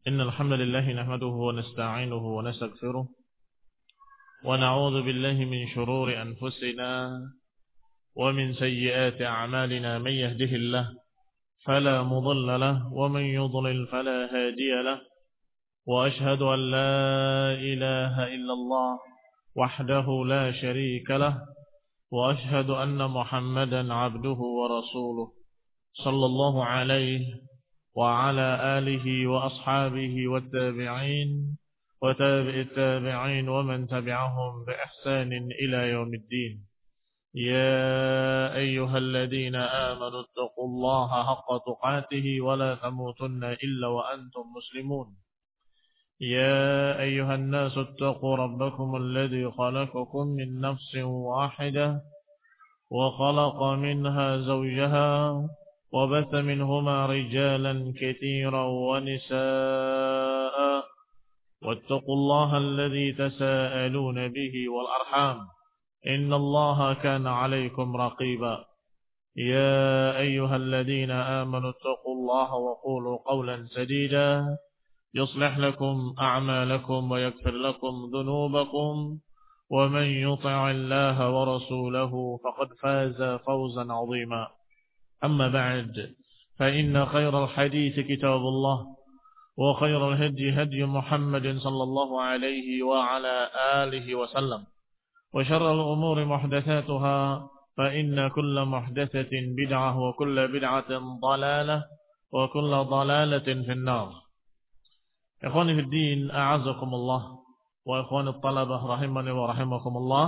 إن الحمد لله نحمده ونستعينه ونستغفره ونعوذ بالله من شرور أنفسنا ومن سيئات أعمالنا. من يهده الله فلا مضل له ومن يضلل فلا هادي له، وأشهد أن لا إله إلا الله وحده لا شريك له، وأشهد أن محمدا عبده ورسوله صلى الله عليه وعلى آله وأصحابه والتابعين وتابع التابعين ومن تبعهم بإحسان إلى يوم الدين. يا أيها الذين آمنوا اتقوا الله حق تقاته ولا تموتن إلا وأنتم مسلمون. يا أيها الناس اتقوا ربكم الذي خلقكم من نفس واحدة وخلق منها زوجها وبث منهما رجالا كثيرا ونساء، واتقوا الله الذي تساءلون به والأرحام إن الله كان عليكم رقيبا. يا أيها الذين آمنوا اتقوا الله وقولوا قولا سديدا يصلح لكم أعمالكم ويغفر لكم ذنوبكم، ومن يطع الله ورسوله فقد فاز فوزا عظيما. أما بعد، فإن خير الحديث كتاب الله، وخير الهدي هدي محمد صلى الله عليه وعلى آله وسلم، وشر الأمور محدثاتها، فإن كل محدثة بدعة وكل بدعة ضلالة وكل ضلالة في النار. إخواني في الدين، أعزكم الله، وإخواني الطلبة رحمني ورحمكم الله.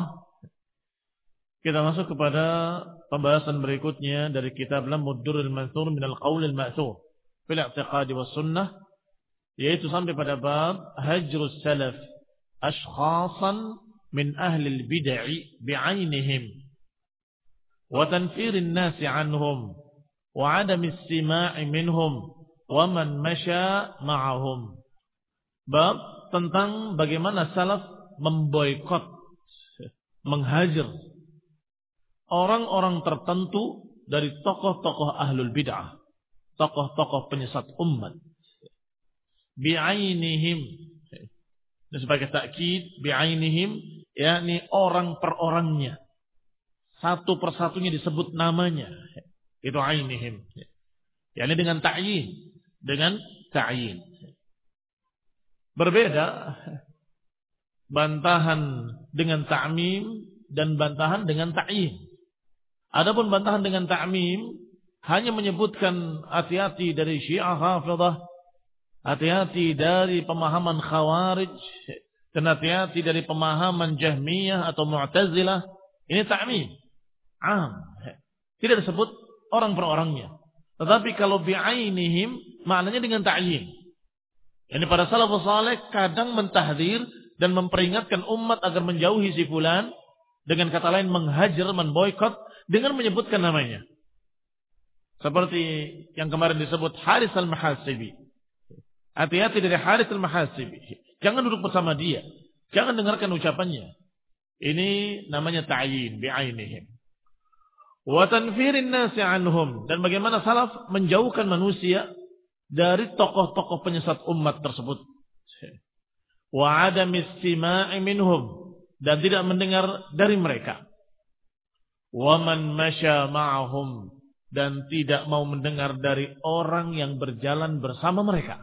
Kita masuk kepada pembahasan berikutnya dari kitab Lammud Durrul Mansur minal Qaulil Ma'thur fil I'tiqad was Sunnah, yaitu sampai pada bab hajrus salaf ashkhasan min ahli al-bid'ah bi'ainihim wa tanfirin nasi anhum wa 'adam istima'i minhum wa man masya ma'ahum. Bab tentang bagaimana salaf memboikot, menghajar orang-orang tertentu dari tokoh-tokoh ahlul bid'ah, tokoh-tokoh penyesat umat. Bi'ainihim, dan sebagai takkid, bi'ainihim, yakni orang per orangnya, satu persatunya disebut namanya, itu ainihim, yakni dengan ta'yin. Berbeda bantahan dengan ta'mim dan bantahan dengan ta'yin. Adapun bantahan dengan ta'mim hanya menyebutkan hati-hati dari Syiah Rafidah, hati-hati dari pemahaman Khawarij, dan hati-hati dari pemahaman Jahmiyah atau Mu'tazilah. Ini ta'mim am, tidak disebut orang per orangnya. Tetapi kalau bi'ainihim maknanya dengan ta'yin. Ini para salafus saleh kadang mentahdzir dan memperingatkan umat agar menjauhi si fulan, dengan kata lain menghajar, memboikot, dengan menyebutkan namanya. Seperti yang kemarin disebut Haris al-Mahasibi. Hati-hati dari Haris al-Mahasibi. Jangan duduk bersama dia, jangan dengarkan ucapannya. Ini namanya ta'yin bi'ainihim. Wa tanfirin nasi anhum, dan bagaimana salaf menjauhkan manusia dari tokoh-tokoh penyesat umat tersebut. Wa 'adam istima'i minhum, dan tidak mendengar dari mereka. Wa man masya ma'ahum, dan tidak mau mendengar dari orang yang berjalan bersama mereka.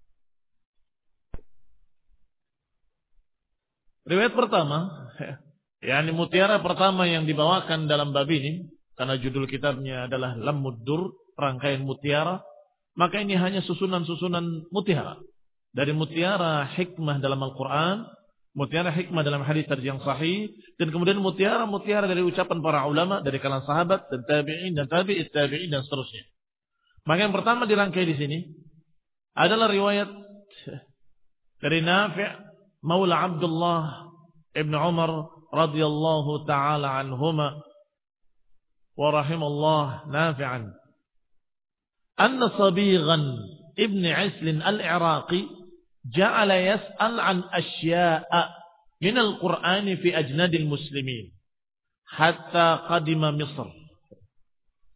Riwayat pertama, yakni mutiara pertama yang dibawakan dalam bab ini, karena judul kitabnya adalah Lammud Durr, rangkaian mutiara, maka ini hanya susunan-susunan mutiara. Dari mutiara hikmah dalam Al-Quran, mutiara hikmah dalam hadis yang sahih, dan kemudian mutiara dari ucapan para ulama dari kalangan sahabat dan tabi'in dan tabi'it tabi'in dan seterusnya. Maka yang pertama dirangkai di sini adalah riwayat dari Nafi' Maula Abdullah ibn Umar radhiyallahu taala anhuma wa rahimallahu Nafi'an anna Sabighan ibn Islin al-Iraqi ja'ala yas'al an asya'a min al-Qur'an fi ajnadil muslimin hatta qadima Misr.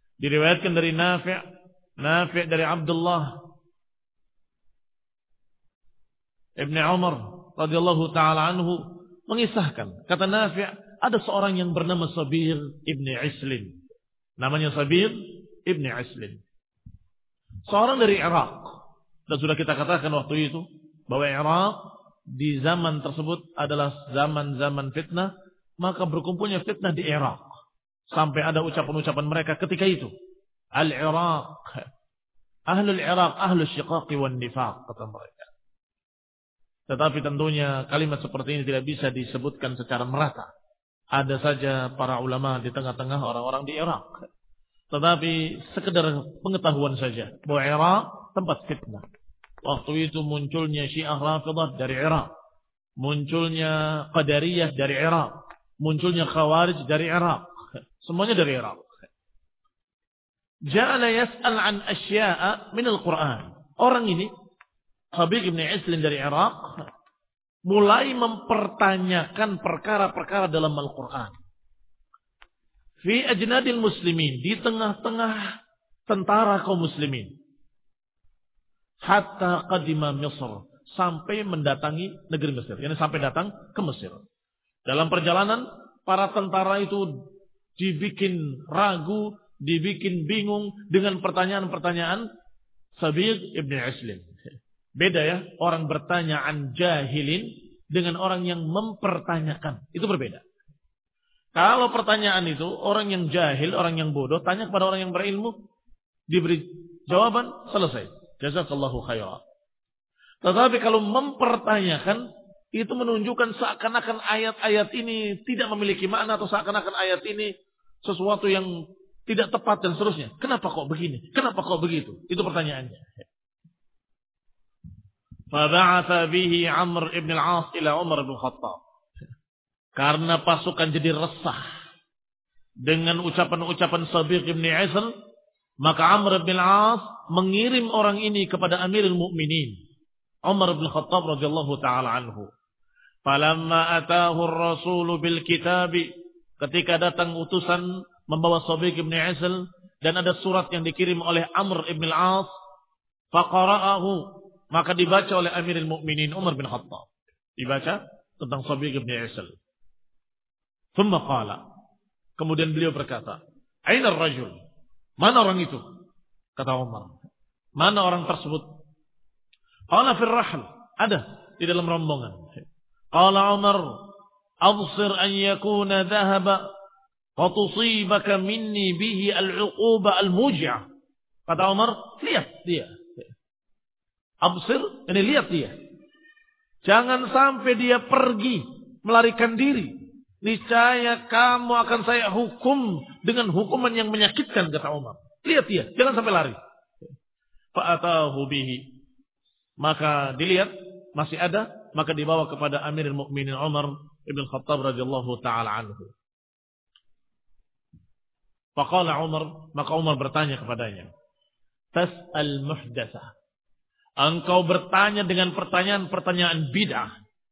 Diriwayatkan dari Nafi' dari Abdullah Ibnu Umar radhiyallahu taala anhu mengisahkan, kata Nafi', ada seorang yang bernama Sabir ibn Islin. Namanya Sabir ibn Islin. Seorang dari Irak. Dan sudah kita katakan waktu itu bahwa Irak di zaman tersebut adalah zaman-zaman fitnah, maka berkumpulnya fitnah di Irak. Sampai ada ucapan-ucapan mereka ketika itu. Al-Iraq. Ahlul Iraq, ahlul syiqaqi wan nifaq, kata mereka. Tetapi tentunya kalimat seperti ini tidak bisa disebutkan secara merata. Ada saja para ulama di tengah-tengah orang-orang di Irak. Tetapi sekedar pengetahuan saja bahwa Irak tempat fitnah. Waktu itu munculnya Syiah Rafidah dari Irak. Munculnya Qadariyah dari Irak. Munculnya Khawarij dari Irak. Semuanya dari Irak. Ja'ala yas'al an asya'a min al-Quran. Orang ini, Sabir ibn Islin dari Irak, mulai mempertanyakan perkara-perkara dalam Al-Quran. Fi ajnadil muslimin, di tengah-tengah tentara kaum muslimin. Hatta qadima Mesir, sampai mendatangi negeri Mesir. Yani sampai datang ke Mesir. Dalam perjalanan, para tentara itu dibikin ragu, dibikin bingung dengan pertanyaan-pertanyaan Sabir ibn Islin. Beda ya, orang bertanya an jahilin dengan orang yang mempertanyakan. Itu berbeda. Kalau pertanyaan itu, orang yang jahil, orang yang bodoh, tanya kepada orang yang berilmu, diberi jawaban, selesai. Jazakallahu khairan. Tetapi kalau mempertanyakan, itu menunjukkan seakan-akan ayat-ayat ini tidak memiliki makna, atau seakan-akan ayat ini sesuatu yang tidak tepat dan seterusnya. Kenapa kok begini? Kenapa kok begitu? Itu pertanyaannya. Faba'atha bihi Amr ibn al-As ila Umar ibn Khattab. Karena pasukan jadi resah dengan ucapan-ucapan Sabir ibn Isl, maka Amr ibn al-As mengirim orang ini kepada Amirul Mukminin Umar ibn Khattab radhiyallahu taala anhu. Falamma atahu ar-rasul bil kitab, ketika datang utusan membawa Sabir ibn Isl dan ada surat yang dikirim oleh Amr ibn al-As, faqara'ahu, maka dibaca oleh Amirul Mukminin Umar bin Khattab. Dibaca tentang Sabir ibn Isl. Thumma qala, kemudian beliau berkata, "Aina ar-rajul?" Mana orang itu? Kata Umar. Mana orang tersebut? Qala fil rahl, ada di dalam rombongan. Qala Umar, "Absir an yakuna dhahaba wa tusibaka minni bihi al-uquba al-muj'ah." Kata Umar, lihat dia. Absir, ini lihat dia. Jangan sampai dia pergi, melarikan diri. Niscaya kamu akan saya hukum dengan hukuman yang menyakitkan, kata Umar. Lihat dia, jangan sampai lari. Fa'atahu bihi. Maka dilihat, masih ada, maka dibawa kepada Amirul Mukminin Umar ibn Khattab radhiyallahu ta'ala anhu. Faqala Umar, maka Umar bertanya kepadanya, "Tas'al muhdatsah." Engkau bertanya dengan pertanyaan-pertanyaan bid'ah.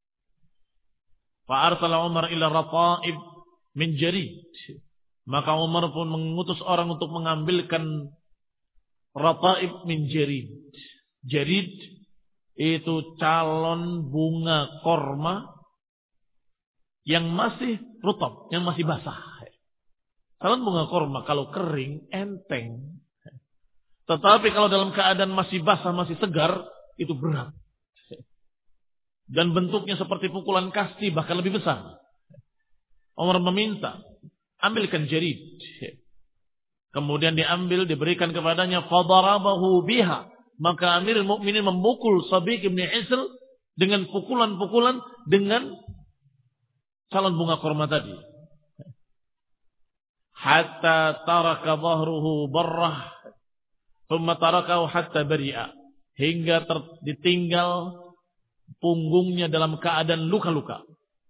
Fa arsala Umar ila rata'ib min jarid. Maka Umar pun mengutus orang untuk mengambilkan rata'ib min jarid. Jarid itu calon bunga korma yang masih rutab, yang masih basah. Calon bunga korma kalau kering enteng. Tetapi kalau dalam keadaan masih basah, masih segar, itu berat. Dan bentuknya seperti pukulan kasti, bahkan lebih besar. Umar meminta, ambilkan jarid. Kemudian diambil, diberikan kepadanya, fadarabahu biha. Maka Amirul Mukminin memukul Sabir ibn Isl dengan pukulan-pukulan dengan calon bunga korma tadi. Hatta taraka dhahruhu barrah. Thumma tarakahu hatta bari'a, hingga ditinggal punggungnya dalam keadaan luka-luka.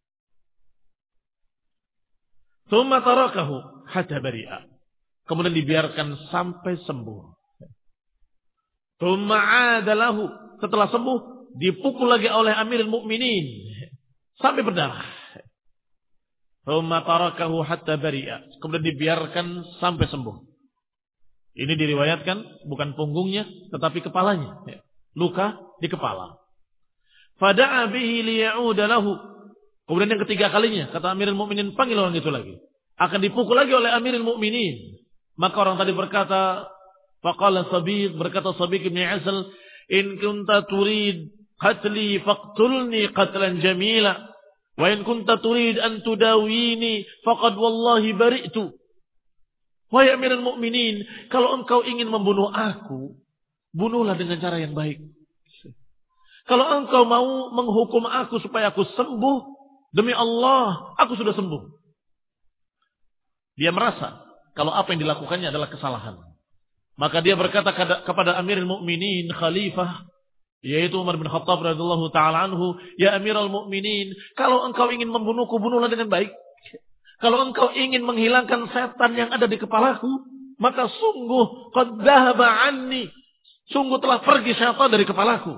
Thumma tarakahu hatta bari'a, kemudian dibiarkan sampai sembuh. Thumma 'ada lahu, setelah sembuh dipukul lagi oleh Amirul Mukminin sampai berdarah. Thumma tarakahu hatta bari'a, kemudian dibiarkan sampai sembuh. Ini diriwayatkan bukan punggungnya tetapi kepalanya. Luka di kepala. Fada'a bihi liya'uda lahu. Kemudian yang ketiga kalinya, kata Amirul Mukminin, panggil orang itu lagi. Akan dipukul lagi oleh Amirul Mukminin. Maka orang tadi berkata, faqala Sabiq, berkata Sabiq bin Asal, in kunta turid qatli faqtulni qatlan jamila. Wa in kunta turid an tudawini faqad wallahi bari'tu. Wahai Amirul Mukminin, kalau engkau ingin membunuh aku, bunuhlah dengan cara yang baik. Kalau engkau mau menghukum aku supaya aku sembuh, demi Allah, aku sudah sembuh. Dia merasa kalau apa yang dilakukannya adalah kesalahan. Maka dia berkata kepada Amirul Mukminin, Khalifah, yaitu Umar bin Khattab radhiyallahu taala anhu, ya Amirul Mukminin, kalau engkau ingin membunuhku, bunuhlah dengan baik. Kalau engkau ingin menghilangkan setan yang ada di kepalaku, maka sungguh qad dhahaba anni, sungguh telah pergi syaitan dari kepalaku.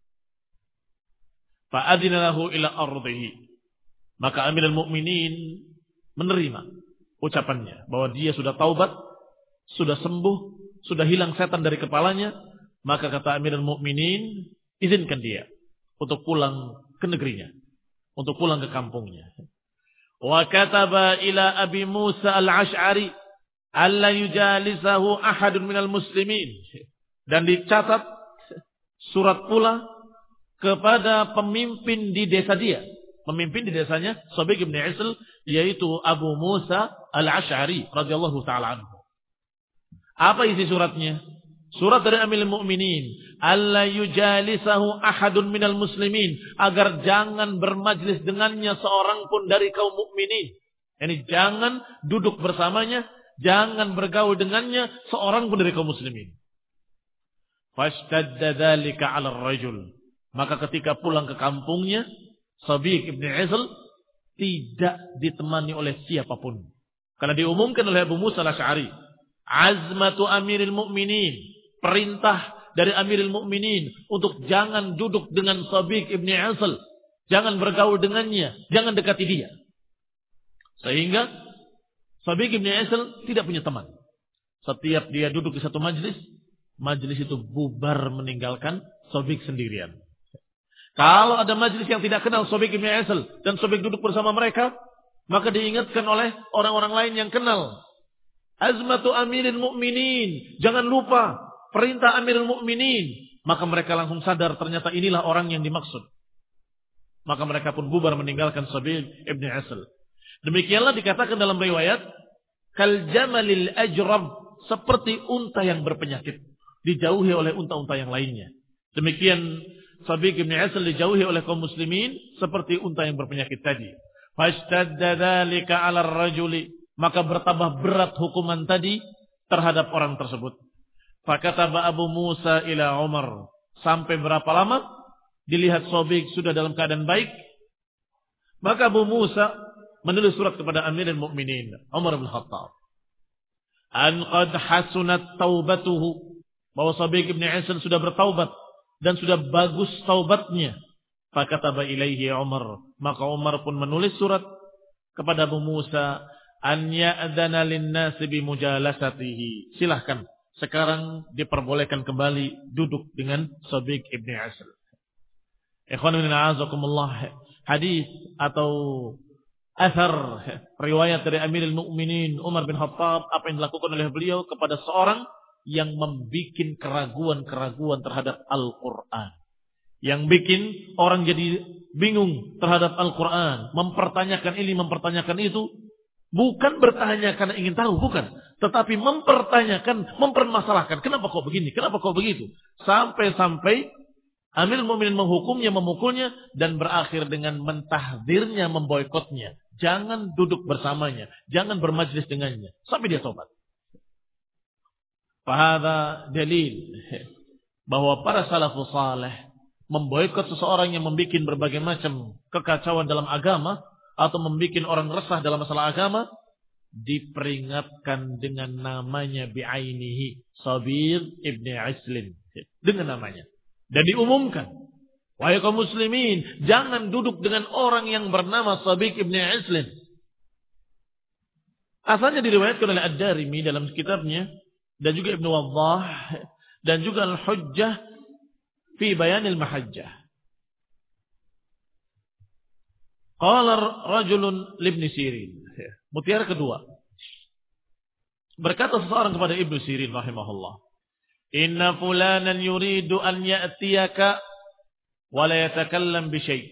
Fa'adina lahu ila ardihi. Maka Amirul Mukminin menerima ucapannya bahwa dia sudah taubat, sudah sembuh, sudah hilang setan dari kepalanya. Maka kata Amirul Mukminin, izinkan dia untuk pulang ke negerinya, untuk pulang ke kampungnya. Wa kataba ila Abi Musa al-Ash'ari alla yujalisahu ahadun minal muslimin. Dan dicatat surat pula kepada pemimpin di desa dia. Pemimpin di desanya Sabiq bin Isl, yaitu Abu Musa al-Ash'ari radhiyallahu ta'ala anhu. Apa isi suratnya? Surat dari Amirul Mukminin, alla yujalisahu ahadun minal muslimin, agar jangan bermajlis dengannya seorang pun dari kaum mukminin. Yani jangan duduk bersamanya, jangan bergaul dengannya seorang pun dari kaum muslimin. Fashtadda dzalika 'ala ar-rajul. Maka ketika pulang ke kampungnya, Sabiq ibn Isl tidak ditemani oleh siapapun. Karena diumumkan oleh Abu Musa al-Ash'ari, azmatu Amirul Mukminin, perintah dari Amirul Mukminin untuk jangan duduk dengan Sabiq ibn Isl, jangan bergaul dengannya, jangan dekati dia. Sehingga Sabiq ibn Isl tidak punya teman. Setiap dia duduk di satu majlis, majlis itu bubar meninggalkan Sabiq sendirian. Kalau ada majlis yang tidak kenal Sabiq ibn Isl dan Sabiq duduk bersama mereka, maka diingatkan oleh orang-orang lain yang kenal. Azmatu Amirul Mukminin, jangan lupa perintah Amirul Mukminin. Maka mereka langsung sadar ternyata inilah orang yang dimaksud. Maka mereka pun bubar meninggalkan Sabiq ibn Isl. Demikianlah dikatakan dalam riwayat, kal jamalil ajrab, seperti unta yang berpenyakit, dijauhi oleh unta-unta yang lainnya. Demikian Sabiq ibn Isl dijauhi oleh kaum muslimin seperti unta yang berpenyakit tadi. Fashtadda dzalika 'ala ar-rajuli, maka bertambah berat hukuman tadi terhadap orang tersebut. Fakataba Abu Musa ila Umar, sampai berapa lama dilihat Sabiq sudah dalam keadaan baik, maka Abu Musa menulis surat kepada Amirul Mukminin Umar bin Khattab, an qad hasunat taubatuhu, bahwa Sabiq ibn Isl sudah bertaubat dan sudah bagus taubatnya. Fakataba ilaihi Umar, maka Umar pun menulis surat kepada Abu Musa, an ya'dana lin-nasi bi mujalasatihi, silahkan sekarang diperbolehkan kembali duduk dengan Sabiq ibn Isl. Ikhwan fillah a'azakumullah, hadis atau athar riwayat dari Amirul Mukminin Umar bin Khattab, apa yang dilakukan oleh beliau kepada seorang yang membikin keraguan-keraguan terhadap Al-Quran, yang bikin orang jadi bingung terhadap Al-Quran, mempertanyakan ini, mempertanyakan itu. Bukan bertanya karena ingin tahu, bukan. Tetapi mempertanyakan, mempermasalahkan. Kenapa kok begini? Kenapa kok begitu? Sampai-sampai Amirul Mukminin menghukumnya, memukulnya, dan berakhir dengan mentahdirnya, memboikotnya. Jangan duduk bersamanya, jangan bermajlis dengannya, sampai dia tobat. Fahadha dalil bahwa para salafus saleh memboikot seseorang yang membuat berbagai macam kekacauan dalam agama atau membuat orang resah dalam masalah agama, diperingatkan dengan namanya bi'ainihi, Sabiq ibn Isl, dengan namanya, dan diumumkan, wahai kaum muslimin, jangan duduk dengan orang yang bernama Sabiq ibn Isl. Asalnya diriwayatkan oleh Ad-Darimi dalam kitabnya, dan juga Ibnu Waddah, dan juga Al-Hujjah fi Bayanil Mahajjah. Qala rajulun libni Sirin. Mutiara kedua. Berkata seseorang kepada Ibnu Sirin rahimahullah. Inna fulanan yuridu an ya'tiyaka wa la yatakallam bi syai'.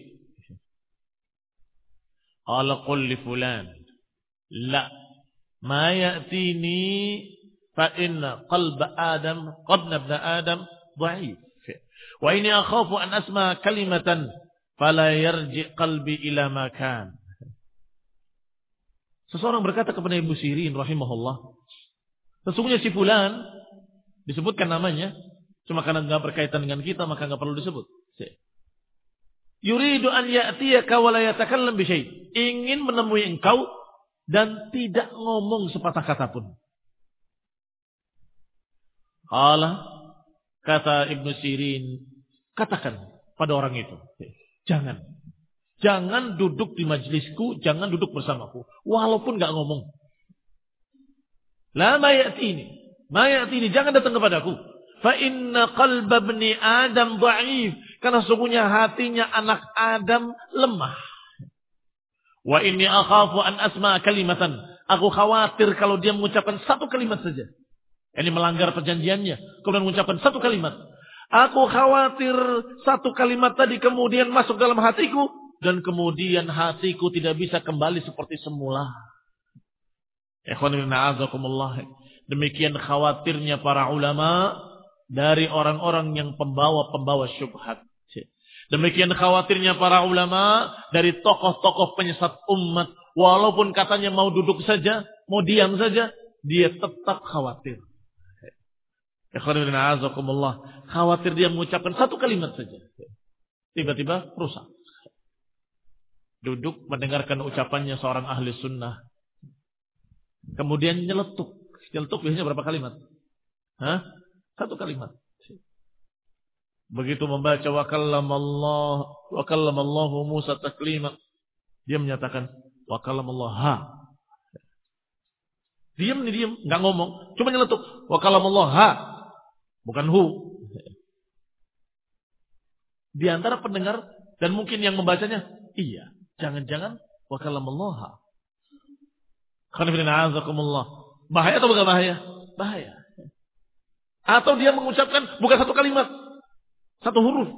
Qala qul li fulan. La ma ya'tini fa inna qalba Adam qabna ibn Adam dha'if. Wa inni akhafu an asma kalimatan fala yarji qalbi ila ma kan. Seseorang berkata kepada Ibnu Sirin rahimahullah, sesungguhnya si fulan, disebutkan namanya, cuma karena enggak berkaitan dengan kita maka enggak perlu disebut. Yuridu an ya'tiyaka wa la yatakallam bi syai'. Ingin menemui engkau dan tidak ngomong sepatah kata pun. Qala, kata Ibnu Sirin, katakan pada orang itu, Jangan duduk di majlisku, jangan duduk bersamaku. Walaupun gak ngomong. La ma ya'tini, jangan datang kepadaku. Fa inna qalba ibni Adam dha'if. Karena sesungguhnya hatinya anak Adam lemah. Wa inni akhafu an asma kalimatan. Aku khawatir kalau dia mengucapkan satu kalimat saja. Ini melanggar perjanjiannya. Kemudian mengucapkan satu kalimat. Aku khawatir satu kalimat tadi kemudian masuk dalam hatiku. Dan kemudian hatiku tidak bisa kembali seperti semula. Demikian khawatirnya para ulama dari orang-orang yang pembawa syubhat. Demikian khawatirnya para ulama dari tokoh-tokoh penyesat umat. Walaupun katanya mau duduk saja, mau diam saja, dia tetap khawatir. Khawatir dia mengucapkan satu kalimat saja. Tiba-tiba rusak. Duduk mendengarkan ucapannya seorang ahli sunnah. Kemudian nyeletuk. Nyeletuk biasanya berapa kalimat? Satu kalimat. Begitu membaca wa kallamallahu Musa taklima. Dia menyatakan wa kallamallahu Diam, enggak ngomong, cuma nyeletuk wa kallamallahu bukan hu. Di antara pendengar dan mungkin yang membacanya, iya. Jangan-jangan wa kallamallahu. Bahaya atau bukan bahaya? Bahaya. Atau dia mengucapkan bukan satu kalimat, satu huruf.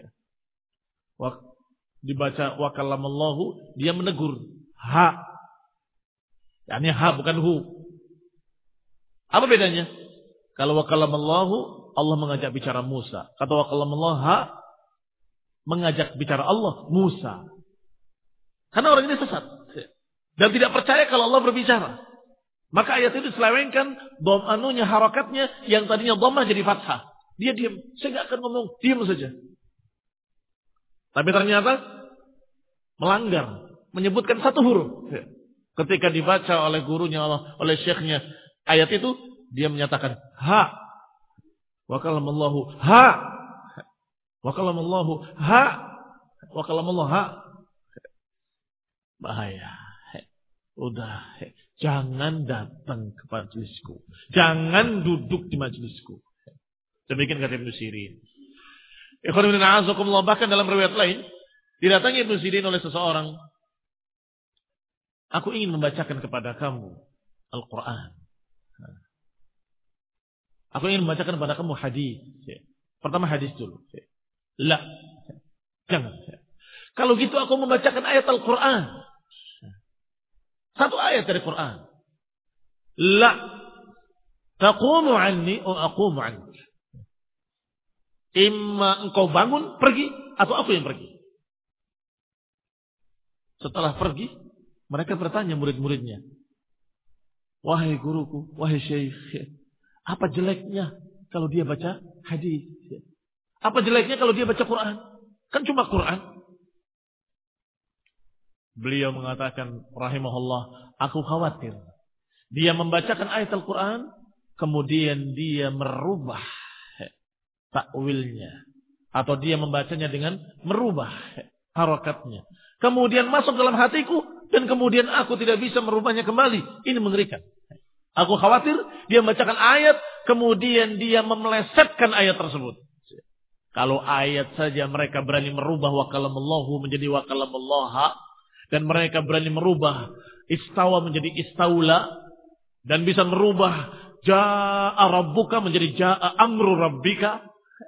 Dibaca wa kallamallahu, dia menegur ha. Yani ha bukan hu. Apa bedanya? Kalau wa kallamallahu, Allah mengajak bicara Musa. Kata wa kallamallahu ha, mengajak bicara Allah Musa. Karena orang ini sesat dan tidak percaya kalau Allah berbicara. Maka ayat itu diselewengkan harakatnya yang tadinya dhammah jadi fathah. Dia diam, saya nggak akan ngomong, diam saja. Tapi ternyata melanggar, menyebutkan satu huruf. Ketika dibaca oleh gurunya Allah, oleh syekhnya ayat itu, dia menyatakan ha. Wa kallamallahu ha. Wa kallamallahu ha. Wa kallamallahu ha. Bahaya. Udah. Jangan datang ke majelisku. Jangan duduk di majelisku. Demikian kata Ibnu Sirin. Bahkan dalam riwayat lain, didatangi Ibnu Sirin oleh seseorang. Aku ingin membacakan kepada kamu Al-Quran. Aku ingin membacakan kepada kamu hadis. Pertama hadis dulu. La. Jangan. Kalau gitu aku membacakan ayat Al-Quran. Satu ayat dari Quran. La taqumu anni o aqumu anni. Imma engkau bangun pergi atau aku yang pergi. Setelah pergi, mereka bertanya murid-muridnya. Wahai guruku, wahai syekh, apa jeleknya kalau dia baca hadis? Apa jeleknya kalau dia baca Quran? Kan cuma Quran. Beliau mengatakan rahimahullah, aku khawatir dia membacakan ayat Al-Quran, kemudian dia merubah takwilnya, atau dia membacanya dengan merubah harakatnya, kemudian masuk dalam hatiku, dan kemudian aku tidak bisa merubahnya kembali. Ini mengerikan. Aku khawatir dia membacakan ayat, kemudian dia memelesetkan ayat tersebut. Kalau ayat saja mereka berani merubah wa kalamallahu menjadi wa kalamallaha, Dan mereka berani merubah istawa menjadi istaula. Dan bisa merubah ja'a rabbuka menjadi ja'a amru rabbika.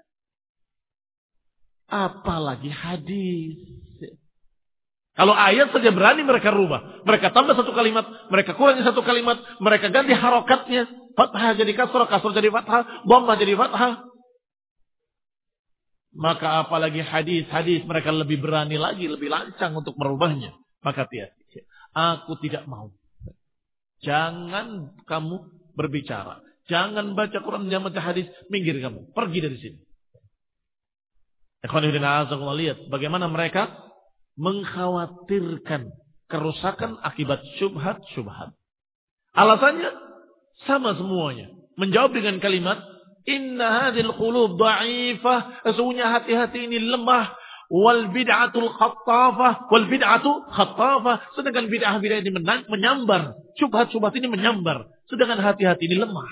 Apalagi hadis. Kalau ayat saja berani mereka rubah. Mereka tambah satu kalimat, mereka kurangi satu kalimat, mereka ganti harokatnya. Fathah jadi kasrah, kasrah jadi fathah, dhammah jadi fathah. Maka apalagi hadis-hadis mereka lebih berani lagi, lebih lancang untuk merubahnya. Maka hati-hati. Aku tidak mau. Jangan kamu berbicara. Jangan baca Quran dan baca hadis. Minggir kamu. Pergi dari sini. Lihat bagaimana mereka mengkhawatirkan kerusakan akibat syubhat-syubhat. Alasannya sama semuanya. Menjawab dengan kalimat inna hadhil qulub dha'ifah. Sesungguhnya hati-hati ini lemah. Wal bid'atul khattafah. Wal bid'atu khattafah. Sedangkan bid'ah-bid'ah ini menyambar. Syubhat-syubhat ini menyambar. Sedangkan hati-hati ini lemah.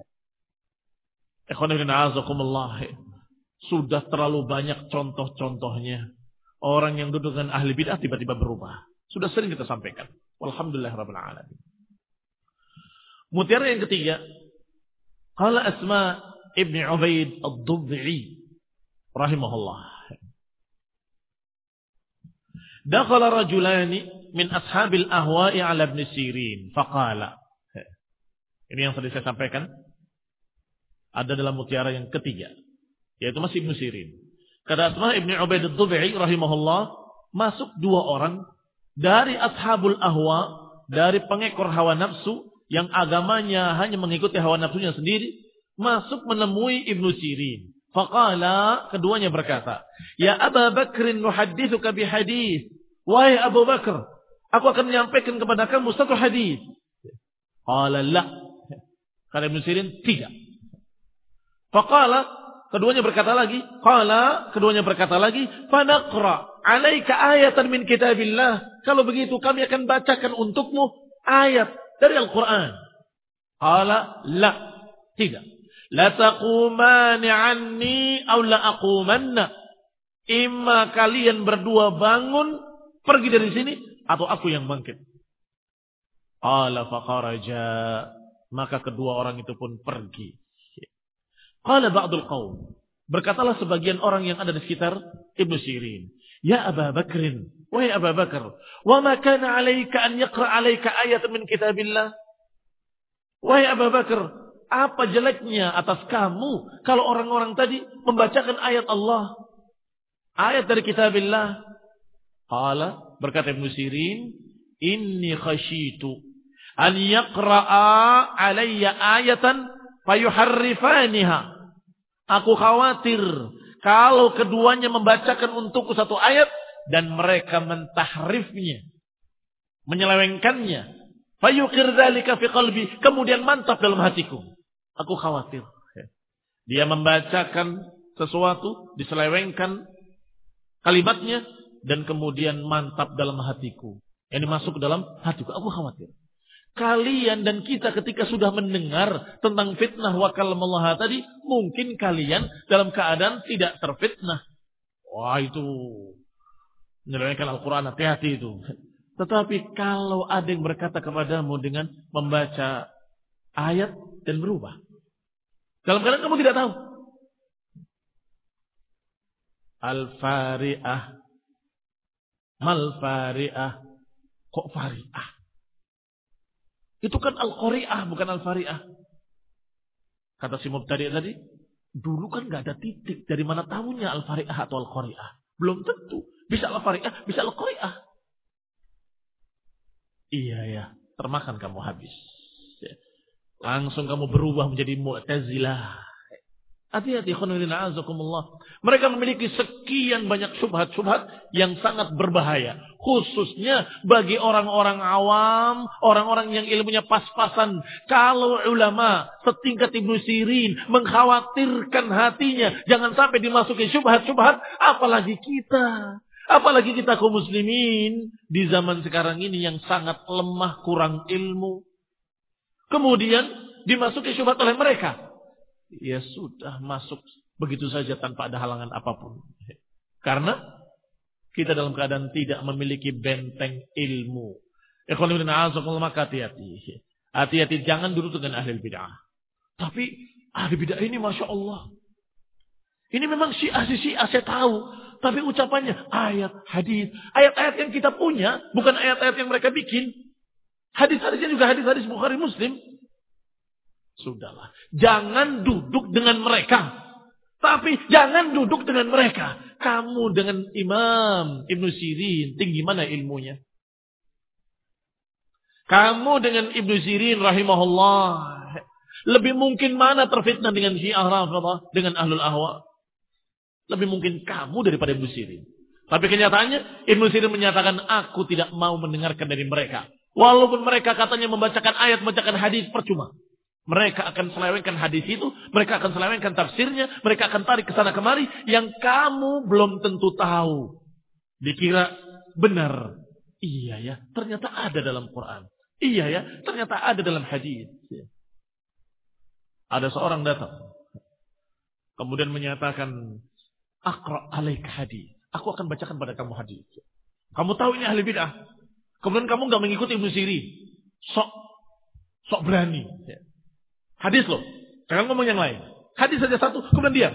Sudah terlalu banyak contoh-contohnya. Orang yang duduk dengan ahli bid'ah tiba-tiba berubah. Sudah sering kita sampaikan. Walhamdulillah rabbil alamin. Mutiara yang ketiga. Qala Asma ibn Ubaid ad-Dub'i rahimahullah. Dakhala rajulani min ashabil ahwa'i ala ibn Sirin. Faqala. Ini yang tadi saya sampaikan. Ada dalam mutiara yang ketiga. Yaitu masih Ibn Sirin. Kata Asma ibn Ubaid ad-Dub'i rahimahullah. Masuk dua orang. Dari ashabul ahwa. Dari pengekor hawa nafsu. Yang agamanya hanya mengikuti hawa nafsunya sendiri. Masuk menemui Ibn Sirin. Faqala. Keduanya berkata. Ya Aba Bakrin nuhaddithuka bihadith. Wahai Abu Bakar. Aku akan menyampaikan kepada kamu satu hadith. Qala la. Kata Ibn Sirin tidak. Faqala. Keduanya berkata lagi. Qala. Keduanya berkata lagi. Fanaqra. Alaika ayatan min kitabillah. Kalau begitu kami akan bacakan untukmu ayat dari Al-Quran. Qala. La. Tidak. La taqumani anni. Au la aqumanna. Imma kalian berdua bangun. Pergi dari sini. Atau aku yang bangkit. Qala faqaraja. Maka kedua orang itu pun pergi. Qala ba'dul qaum. Berkatalah sebagian orang yang ada di sekitar Ibn Sirin. Ya Aba Bakrin. Wahai Aba Bakar. Wa ma kana alaika an yaqra alaika ayat min kitabillah. Wahai Aba Bakar. Apa jeleknya atas kamu. Kalau orang-orang tadi membacakan ayat Allah. Ayat dari kitabillah. Qala. Berkata Ibn Sirin. Inni khashitu. An yaqra'a alayya ayatan. Fayuharrifaniha. Aku khawatir kalau keduanya membacakan untukku satu ayat dan mereka mentahrifnya, menyelewengkannya. Fayuqir dzalika fi qalbi, kemudian mantap dalam hatiku. Aku khawatir. Dia membacakan sesuatu, diselewengkan kalimatnya dan kemudian mantap dalam hatiku. Yang masuk ke dalam hatiku. Aku khawatir. Kalian dan kita ketika sudah mendengar tentang fitnah wa kalamullah tadi, mungkin kalian dalam keadaan tidak terfitnah. Wah itu menyelewengkan Al-Quran, hati-hati itu. Tetapi kalau ada yang berkata kepadamu dengan membaca ayat dan berubah, dalam keadaan kamu tidak tahu. Al-Fari'ah. Mal-Fari'ah. Kok Fari'ah? Itu kan Al-Qari'ah bukan Al-Fari'ah. Kata si Mubtadi' tadi, dulu kan gak ada titik. Dari mana tahunya Al-Fari'ah atau Al-Qari'ah? Belum tentu. Bisa Al-Fari'ah, bisa Al-Qari'ah. Iya ya, termakan kamu habis. Langsung kamu berubah menjadi Mu'tazilah. Hati-hati, khonirina azakumullah. Mereka memiliki sekian banyak syubhat-syubhat yang sangat berbahaya. Khususnya bagi orang-orang awam, orang-orang yang ilmunya pas-pasan. Kalau ulama setingkat Ibn Sirin mengkhawatirkan hatinya, jangan sampai dimasuki syubhat-syubhat, apalagi kita. Apalagi kita kaum muslimin di zaman sekarang ini yang sangat lemah, kurang ilmu. Kemudian dimasuki syubhat oleh mereka. Ya sudah masuk begitu saja tanpa ada halangan apapun. Karena Kita dalam keadaan tidak memiliki benteng ilmu. Ikhwan fillah, maka hati-hati. Hati-hati, jangan duduk dengan ahli bid'ah. Tapi ahli bid'ah ini Masya Allah. Ini memang syiah saya tahu. Tapi ucapannya ayat, hadis. Ayat-ayat yang kita punya, bukan ayat-ayat yang mereka bikin. Hadis-hadisnya juga hadis-hadis Bukhari Muslim. Sudahlah. Jangan duduk dengan mereka. Tapi jangan duduk dengan mereka. Kamu dengan Imam Ibn Sirin, tinggi mana ilmunya? Kamu dengan Ibn Sirin rahimahullah, lebih mungkin mana terfitnah dengan Syiah Rafidah, dengan Ahlul Ahwa? Lebih mungkin kamu daripada Ibn Sirin. Tapi kenyataannya Ibn Sirin menyatakan, aku tidak mau mendengarkan dari mereka. Walaupun mereka katanya membacakan ayat, membacakan hadis, percuma. Mereka akan selewengkan hadis itu, mereka akan selewengkan tafsirnya, mereka akan tarik ke sana kemari, yang kamu belum tentu tahu. Dikira benar. Iya ya, ternyata ada dalam Quran. Iya ya, ternyata ada dalam hadis. Ada seorang datang, kemudian menyatakan, Aqra alaik hadis. Aku akan bacakan pada kamu hadis. Kamu tahu ini ahli bid'ah. Kemudian kamu nggak mengikuti Ibnu Sirin. Sok berani. Hadis loh. Jangan ngomong yang lain. Hadis saja satu, kemudian diam.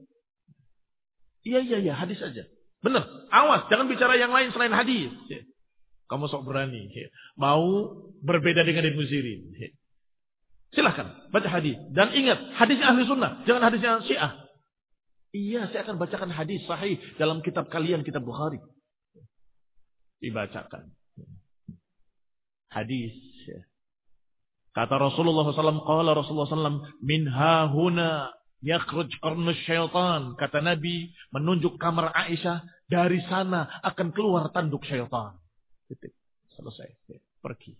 Iya, hadis saja. Benar. Awas, jangan bicara yang lain selain hadis. Kamu sok berani. Mau berbeda dengan Ibnu Sirin. Silahkan, baca hadis. Dan ingat, hadisnya ahli sunnah. Jangan hadisnya Syiah. Iya, saya akan bacakan hadis sahih dalam kitab kalian, kitab Bukhari. Dibacakan. Hadis. Kata Rasulullah SAW, qala Rasulullah SAW, min hahuna yakhruj qarnus syaitan. Kata Nabi, menunjuk kamar Aisyah, dari sana akan keluar tanduk syaitan. Selesai. Pergi.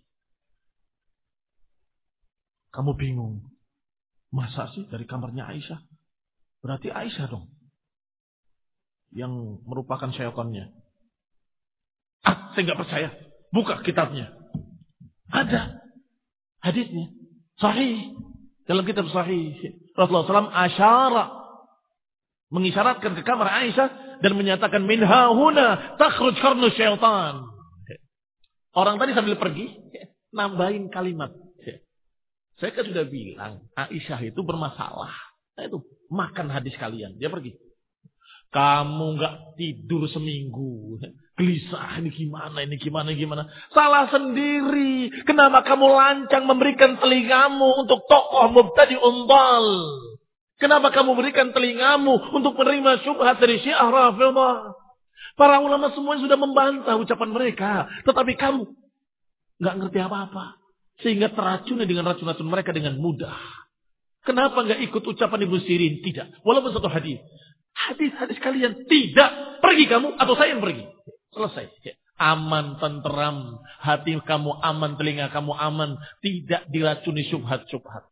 Kamu bingung. Masa sih dari kamarnya Aisyah? Berarti Aisyah dong yang merupakan syaitannya. Saya nggak percaya. Buka kitabnya. Ada hadisnya. Sahih. Dalam kitab sahih. Rasulullah SAW asyara. Mengisyaratkan ke kamar Aisyah. Dan menyatakan minha huna takhruj qarnu syaitan. Orang tadi sambil pergi. Nambahin kalimat. Saya kan sudah bilang. Aisyah itu bermasalah. Nah itu. Makan hadis kalian. Dia pergi. Kamu nggak tidur seminggu. Gelisah. Ini gimana. Salah sendiri. Kenapa kamu lancang memberikan telingamu untuk tokoh mubtadi undal? Kenapa kamu berikan telingamu untuk menerima syubhat dari Syiah Rafidah? Para ulama semua sudah membantah ucapan mereka. Tetapi kamu nggak ngerti apa-apa. Sehingga teracuni dengan racun-racun mereka dengan mudah. Kenapa nggak ikut ucapan Ibnu Sirin? Tidak. Walaupun satu hadis. Hadis-hadis kalian tidak. Pergi kamu atau saya yang pergi. Selesai. Aman, tenteram. Hati kamu aman, telinga kamu aman. Tidak diracuni syubhat-syubhat.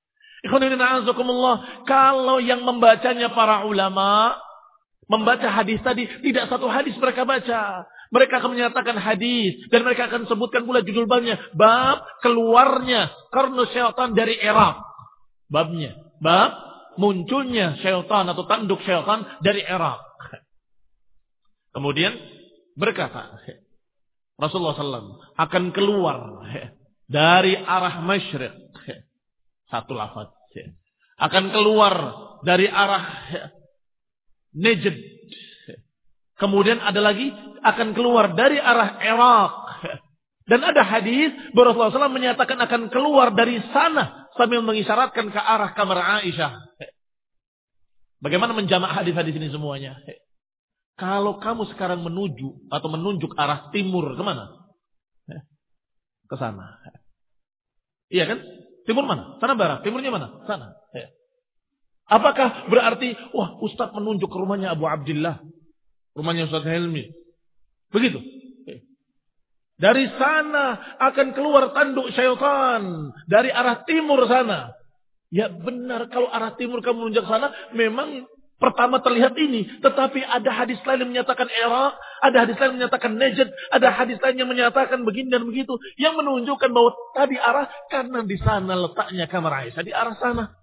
Kalau yang membacanya para ulama, membaca hadis tadi, tidak satu hadis mereka baca. Mereka akan menyatakan hadis. Dan mereka akan sebutkan pula judul babnya. Bab keluarnya qarnu syaitan dari Irak. Babnya. Bab munculnya syaitan atau tanduk syaitan dari Irak. Kemudian berkata Rasulullah SAW akan keluar dari arah masyriq. Satu lafaz. Akan keluar dari arah Najd. Kemudian ada lagi akan keluar dari arah Irak. Dan ada hadis Rasulullah SAW menyatakan akan keluar dari sana sambil mengisyaratkan ke arah kamar Aisyah. Bagaimana menjamak hadis-hadis ini semuanya? Kalau kamu sekarang menuju atau menunjuk arah timur, kemana? Ke sana. Iya kan? Timur mana? Sana barat. Timurnya mana? Sana. Apakah berarti, wah Ustaz menunjuk ke rumahnya Abu Abdillah, rumahnya Ustaz Helmi? Begitu. Dari sana akan keluar tanduk syaitan. Dari arah timur sana. Ya benar, kalau arah timur kamu menunjuk sana, memang pertama terlihat ini. Tetapi ada hadis lain yang menyatakan Irak, ada hadis lain yang menyatakan Najd, ada hadis lain yang menyatakan begini dan begitu. Yang menunjukkan bahwa tadi arah, karena di sana letaknya kamar Aisyah. Di arah sana.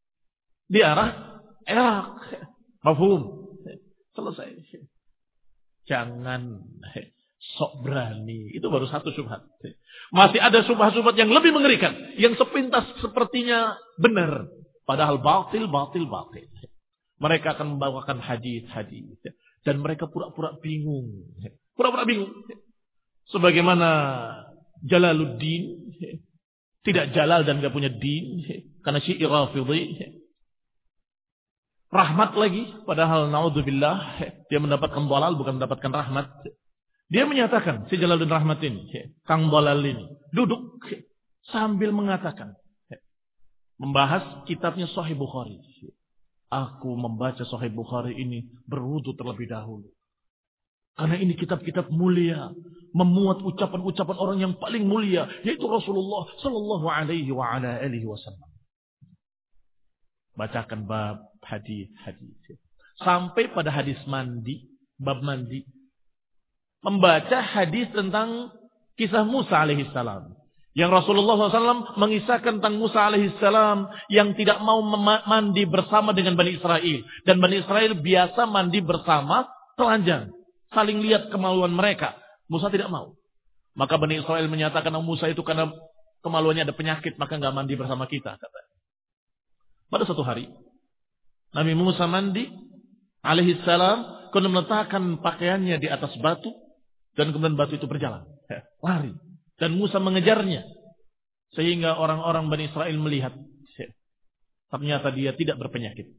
Di arah Irak. Mafhum. Selesai. Jangan sok berani. Itu baru satu syubhat. Masih ada syubhat-syubhat yang lebih mengerikan. Yang sepintas sepertinya benar. Padahal batil. Mereka akan membawakan hadis-hadis. Dan mereka pura-pura bingung. Sebagaimana Jalaluddin. Tidak Jalal dan gak punya din. Karena Syi'i Rafidhi. Rahmat lagi. Padahal na'udzubillah. Dia mendapatkan dhalal bukan mendapatkan rahmat. Dia menyatakan. Si Jalaluddin Rahmat ini. Kang Dhalal ini. Duduk. Sambil mengatakan. Membahas kitabnya Sahih Bukhari. Aku membaca Sahih Bukhari ini berwudu terlebih dahulu. Karena ini kitab-kitab mulia. Memuat ucapan-ucapan orang yang paling mulia. Yaitu Rasulullah Sallallahu Alaihi Wasallam. Bacakan bab hadis. Sampai pada hadis mandi. Bab mandi. Membaca hadis tentang kisah Musa alaihissalam. Yang Rasulullah SAW mengisahkan tentang Musa alaihissalam yang tidak mau mandi bersama dengan Bani Israel. Dan Bani Israel biasa mandi bersama telanjang. Saling lihat kemaluan mereka. Musa tidak mau. Maka Bani Israel menyatakan Musa itu karena kemaluannya ada penyakit. Maka nggak mandi bersama kita. Kata. Pada suatu hari. Nabi Musa mandi. Alaihissalam. Kemudian meletakkan pakaiannya di atas batu. Dan kemudian batu itu berjalan. Lari. Dan Musa mengejarnya. Sehingga orang-orang Bani Israel melihat. Ternyata dia tidak berpenyakit.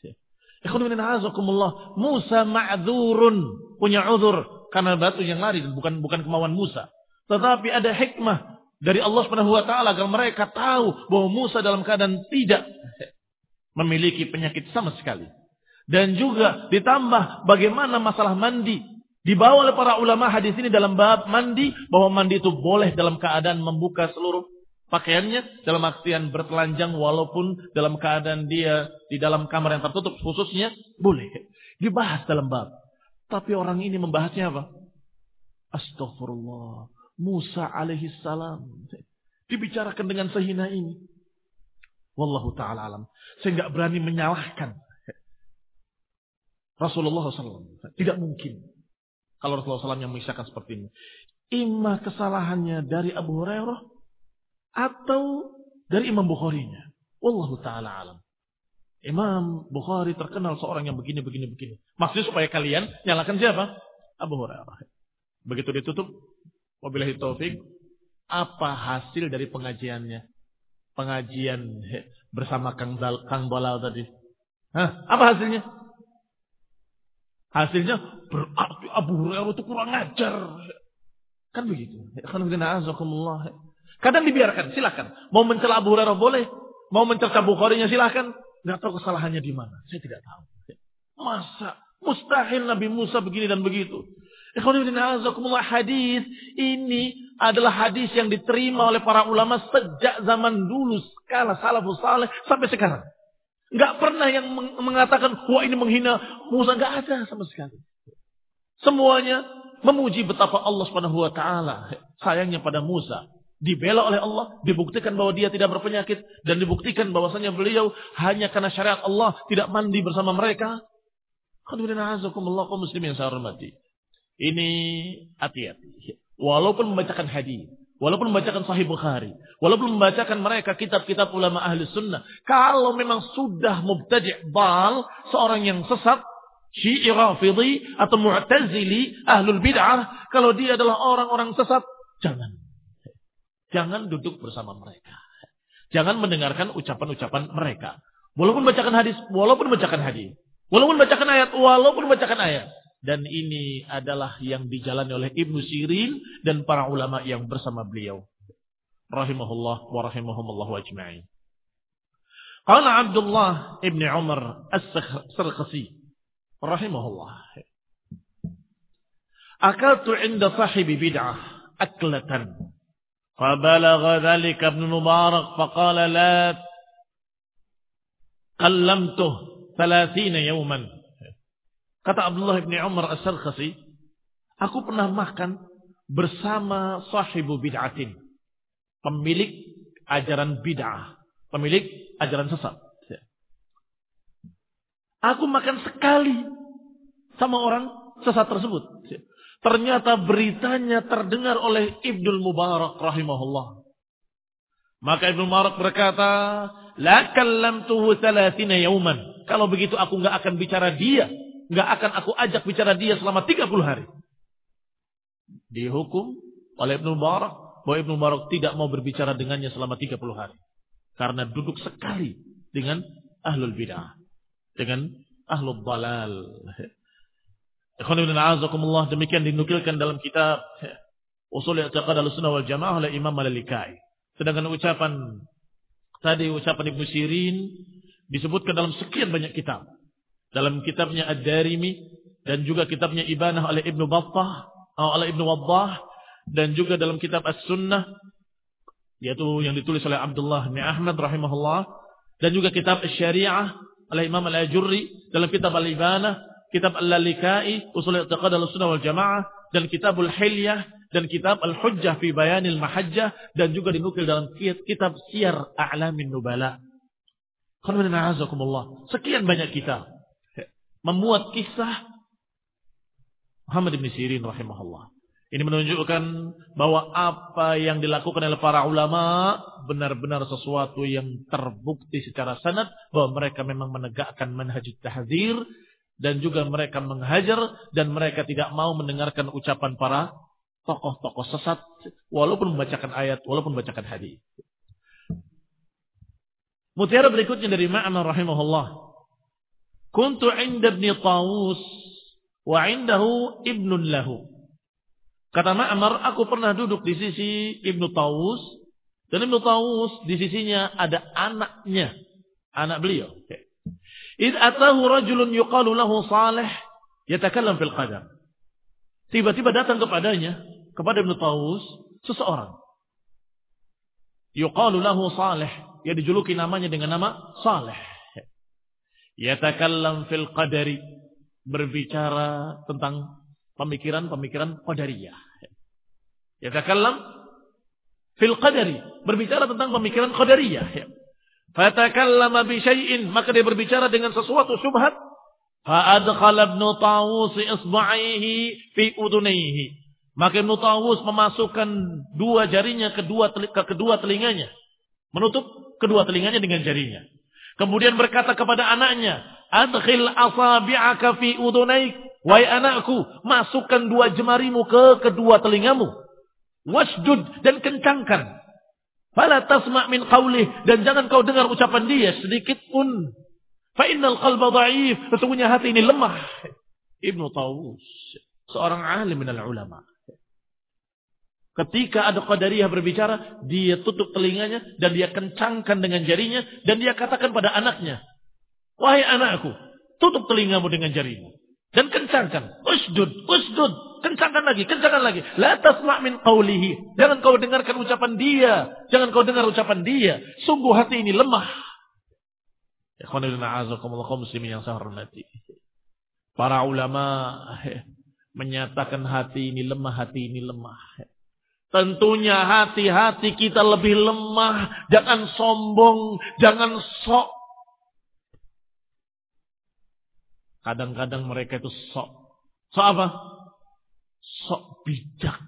Musa ma'dzurun. Punya uzur. Karena batu yang lari. Bukan kemauan Musa. Tetapi ada hikmah. Dari Allah SWT. Agar mereka tahu. Bahwa Musa dalam keadaan tidak memiliki penyakit sama sekali. Dan juga ditambah bagaimana masalah mandi. Dibawa oleh para ulama hadis ini dalam bab mandi. Bahwa mandi itu boleh dalam keadaan membuka seluruh pakaiannya. Dalam artian bertelanjang walaupun dalam keadaan dia di dalam kamar yang tertutup khususnya. Boleh. Dibahas dalam bab. Tapi orang ini membahasnya apa? Astaghfirullah. Musa alaihissalam. Dibicarakan dengan sehina ini. Wallahu ta'ala alam. Saya nggak berani menyalahkan Rasulullah SAW. Tidak mungkin. Kalau Rasulullah SAW yang mengisahkan seperti ini. Imma kesalahannya dari Abu Hurairah. Atau dari Imam Bukharinya. Wallahu ta'ala alam. Imam Bukhari terkenal seorang yang begini. Maksudnya supaya kalian nyalakan siapa? Abu Hurairah. Begitu ditutup. Wabillahi taufik. Apa hasil dari pengajiannya? Pengajian bersama Kang Dhalal tadi. Apa hasilnya? Hasilnya berarti Abu Hurairah itu kurang ajar. Kan begitu. Kadang dibiarkan, silakan. Mau mencela Abu Hurairah boleh. Mau mencerca Bukharinya silakan. Nggak tahu kesalahannya di mana. Saya tidak tahu. Masa mustahil Nabi Musa begini dan begitu. Hadis ini adalah hadis yang diterima oleh para ulama sejak zaman dulu skala salafus saleh sampai sekarang. Nggak pernah yang mengatakan wah ini menghina Musa, nggak ada sama sekali. Semuanya memuji betapa Allah Subhanahu wa taala sayangnya pada Musa. Dibela oleh Allah, dibuktikan bahwa dia tidak berpenyakit dan dibuktikan bahwasanya beliau hanya karena syariat Allah tidak mandi bersama mereka. Muslimin saya hormati. Ini hati-hati. Walaupun membacakan hadis, walaupun membacakan Sahih Bukhari, walaupun membacakan mereka kitab-kitab ulama ahli sunnah, kalau memang sudah mubtadi' bal, seorang yang sesat, Syi'i Rafidhi atau Mu'tazili, ahlul bid'ah, kalau dia adalah orang-orang sesat, jangan duduk bersama mereka. Jangan mendengarkan ucapan-ucapan mereka. Walaupun bacakan hadis, walaupun bacakan hadis, walaupun bacakan ayat, walaupun bacakan ayat. Dan ini adalah yang dijalani oleh Ibnu Sirin dan para ulama yang bersama beliau. Rahimahullah wa rahimahumullahu ajma'in. Qala Abdullah ibn Umar as-Sarqasi. Rahimahullah. Akaltu inda sahibi bid'ah aklatan. Fabalagha dhalika ibn Mubarak faqala la qallamtuh 30 yawman. Kata Abdullah bin Umar as-Sarqasi, aku pernah makan bersama sahibu bid'atin. Pemilik ajaran bid'ah. Pemilik ajaran sesat. Aku makan sekali sama orang sesat tersebut. Ternyata beritanya terdengar oleh Ibnul Mubarak rahimahullah. Maka Ibnu Mubarak berkata, la kallamtuhu 30 yauman. Kalau begitu aku enggak akan bicara dia, enggak akan aku ajak bicara dia selama 30 hari. Dihukum oleh Ibnu Mubarak bahwa Ibnu Mubarak tidak mau berbicara dengannya selama 30 hari. Karena duduk sekali dengan ahlul bid'ah, dengan ahlul dalal. Demikian dinukilkan dalam kitab Ushul I'tiqad Ahlussunnah wal Jamaah oleh Imam Al-Lalikai. Sedangkan ucapan Ibnu Sirin disebutkan dalam sekian banyak kitab. Dalam kitabnya Ad-Darimi dan juga kitabnya Ibanah oleh Ibnu Battah, oleh Ibnu Waddah, dan juga dalam kitab As-Sunnah yaitu yang ditulis oleh Abdullah bin Ahmad rahimahullah, dan juga kitab Asy-Syari'ah oleh Imam Al-Ajurri, dalam kitab Al-Ibanah, kitab Al-Lalikai, Ushul I'tiqad Ahlussunnah wal Jamaah, dan kitabul Hilyah, dan kitab Al-Hujjah fi Bayanil Mahajjah, dan juga dinukil dalam kitab Siyar A'lamin Nubala. Sekian banyak kitab memuat kisah Muhammad bin Sirin rahimahullah. Ini menunjukkan bahwa apa yang dilakukan oleh para ulama benar-benar sesuatu yang terbukti secara sanad bahwa mereka memang menegakkan manhajut tahdzir, dan juga mereka menghajar, dan mereka tidak mau mendengarkan ucapan para tokoh-tokoh sesat walaupun membacakan ayat, walaupun membacakan hadis. Mutiara berikutnya dari Ma'mar rahimahullah. Kuntu 'inda Ibn Tawus wa 'indahu ibnun lahu. Kata Ma'mar, aku pernah duduk di sisi Ibnu Tawus, dan Ibnu Tawus di sisinya ada anaknya, anak beliau. Idh atahu rajulun yuqalu lahu Salih yatakallam fil qadar. Tiba-tiba datang kepadanya, kepada Ibnu Tawus, seseorang. Yuqalu lahu Salih, yang dijuluki namanya dengan nama Salih. Yatakallam fil qadari, berbicara tentang pemikiran-pemikiran qadariyah. Yatakallam fil qadari, berbicara tentang pemikiran qadariyah. Fatakallama bi syai'in, maka dia berbicara dengan sesuatu syubhat. Fa adkhala Ibnu Tawus isba'ihi fi udunayhi. Maka Ibnu Tawus memasukkan dua jarinya ke kedua telinganya, menutup kedua telinganya dengan jarinya. Kemudian berkata kepada anaknya, adkhil asabi'aka fi udunayk. Wahai anakku, masukkan dua jemarimu ke kedua telingamu. Wasjud, dan kencangkan. Fala tasma' min qawlih, dan jangan kau dengar ucapan dia sedikit pun. Fa innal qalba dha'if, sesungguhnya hati ini lemah. Ibnu Tawus, seorang alim minal ulama. Ketika ada qadariyah berbicara, dia tutup telinganya dan dia kencangkan dengan jarinya, dan dia katakan pada anaknya, wahai anakku, tutup telingamu dengan jarimu dan kencangkan. Usdud, kencangkan lagi. La tasma' min qawlihi, jangan kau dengarkan ucapan dia, jangan kau dengar ucapan dia. Sungguh hati ini lemah. Ikhwanul a'azakumullah, kaum muslimin yang saya hormati. Para ulama menyatakan hati ini lemah. Tentunya hati-hati kita lebih lemah. Jangan sombong, jangan sok. Kadang-kadang mereka itu sok apa? Sok bijak.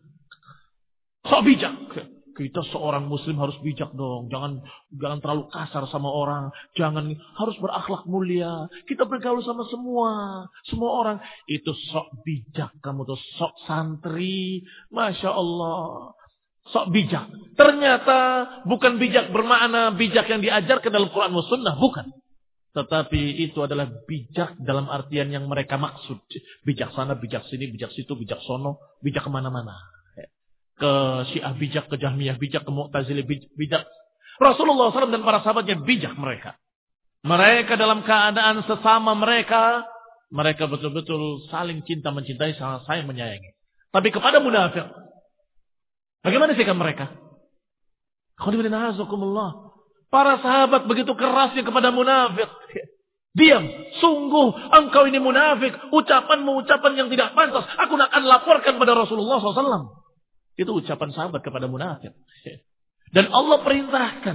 Kita seorang muslim harus bijak dong. Jangan terlalu kasar sama orang. Harus berakhlak mulia. Kita bergaul sama semua orang. Itu sok bijak. Kamu tuh sok santri. Masya Allah. Sok bijak. Ternyata bukan bijak bermakna bijak yang diajarkan dalam Quran dan Sunnah. Bukan. Tetapi itu adalah bijak dalam artian yang mereka maksud. Bijak sana, bijak sini, bijak situ, bijak sono, bijak kemana-mana. Ke Syiah bijak, ke Jahmiyah bijak, ke Mu'tazilah bijak. Rasulullah SAW dan para sahabatnya bijak mereka. Mereka dalam keadaan sesama mereka betul-betul saling cinta mencintai, saling menyayangi. Tapi kepada munafik, bagaimana sikap mereka? Para sahabat begitu kerasnya kepada munafik. Diam, sungguh engkau ini munafik. Ucapanmu ucapan yang tidak pantas. Aku akan laporkan pada Rasulullah SAW. Itu ucapan sahabat kepada munafik. Dan Allah perintahkan,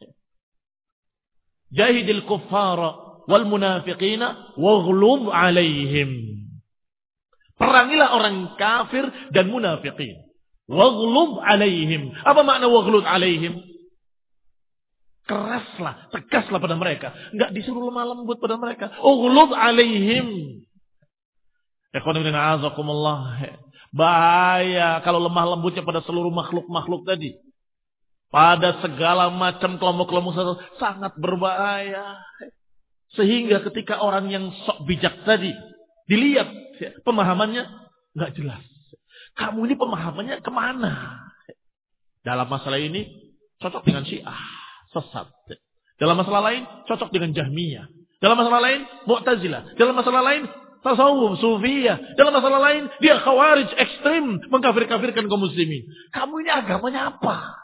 jahidil kuffara wal munafiqina waghlub alaihim. Perangilah orang kafir dan munafikin. Waghlub alaihim. Apa makna waghlub alaihim? Keraslah, tegaslah pada mereka. Enggak disuruh lemah lembut pada mereka. Ughlub alaihim. Ikhwan fillah, a'azakumullah. Bahaya kalau lemah lembutnya pada seluruh makhluk-makhluk tadi. Pada segala macam kelompok-kelompok sangat berbahaya. Sehingga ketika orang yang sok bijak tadi dilihat pemahamannya enggak jelas. Kamu ini pemahamannya kemana? Dalam masalah ini cocok dengan Syiah, sesat. Dalam masalah lain cocok dengan Jahmiyah. Dalam masalah lain Mu'tazilah. Dalam masalah lain tasawuf, Sufiyah. Dalam masalah lain dia Khawarij, ekstrim, mengkafir-kafirkan kaum muslimin. Kamu ini agamanya apa?